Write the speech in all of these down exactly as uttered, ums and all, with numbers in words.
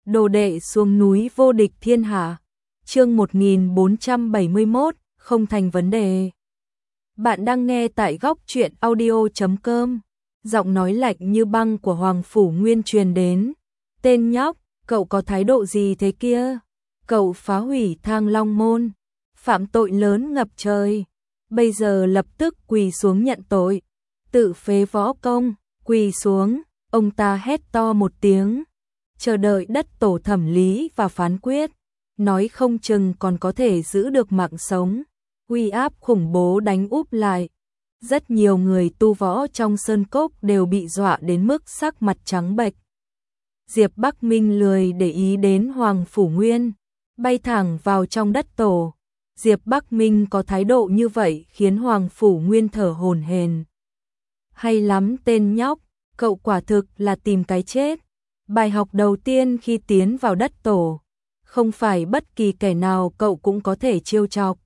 Đồ đệ xuống núi vô địch thiên hạ. Chương một nghìn bốn trăm bảy mươi mốt, không thành vấn đề. Bạn đang nghe tại góc truyện audio chấm com. Giọng nói lạnh như băng của Hoàng Phủ Nguyên truyền đến. Tên nhóc, cậu có thái độ gì thế kia? Cậu phá hủy Thang Long Môn, phạm tội lớn ngập trời. Bây giờ lập tức quỳ xuống nhận tội. Tự phế võ công, quỳ xuống. Ông ta hét to một tiếng. Chờ đợi đất tổ thẩm lý và phán quyết. Nói không chừng còn có thể giữ được mạng sống. Uy áp khủng bố đánh úp lại. Rất nhiều người tu võ trong sơn cốc đều bị dọa đến mức sắc mặt trắng bệch. Diệp Bắc Minh lười để ý đến Hoàng Phủ Nguyên, bay thẳng vào trong đất tổ. Diệp Bắc Minh có thái độ như vậy khiến Hoàng Phủ Nguyên thở hổn hển. Hay lắm tên nhóc, cậu quả thực là tìm cái chết. Bài học đầu tiên khi tiến vào đất tổ, không phải bất kỳ kẻ nào cậu cũng có thể trêu chọc.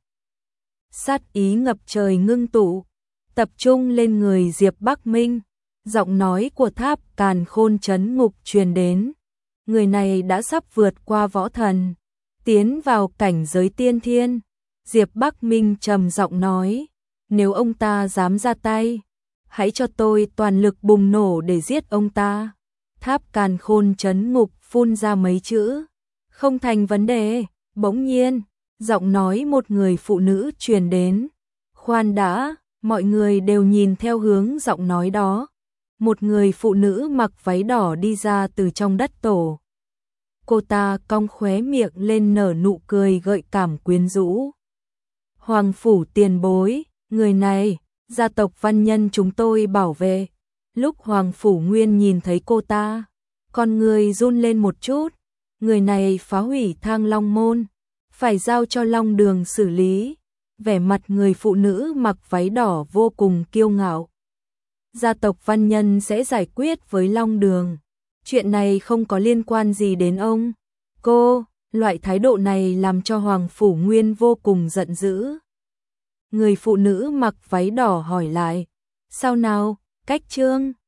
Sát ý ngập trời ngưng tụ, tập trung lên người Diệp Bắc Minh. Giọng nói của Tháp Càn Khôn Trấn Ngục truyền đến. Người này đã sắp vượt qua võ thần, tiến vào cảnh giới tiên thiên. Diệp Bắc Minh trầm giọng nói, nếu ông ta dám ra tay, hãy cho tôi toàn lực bùng nổ để giết ông ta. Tháp Càn Khôn Trấn Ngục phun ra mấy chữ, không thành vấn đề. Bỗng nhiên, giọng nói một người phụ nữ truyền đến. Khoan đã, mọi người đều nhìn theo hướng giọng nói đó. Một người phụ nữ mặc váy đỏ đi ra từ trong đất tổ. Cô ta cong khóe miệng lên nở nụ cười gợi cảm quyến rũ. Hoàng phủ tiền bối, người này, gia tộc Văn Nhân chúng tôi bảo vệ. Lúc Hoàng Phủ Nguyên nhìn thấy cô ta, con người run lên một chút. Người này phá hủy Thang Long Môn, phải giao cho Long Đường xử lý. Vẻ mặt người phụ nữ mặc váy đỏ vô cùng kiêu ngạo. Gia tộc Văn Nhân sẽ giải quyết với Long Đường. Chuyện này không có liên quan gì đến ông. Cô, loại thái độ này làm cho Hoàng Phủ Nguyên vô cùng giận dữ. Người phụ nữ mặc váy đỏ hỏi lại, sao nào, Cách Trương?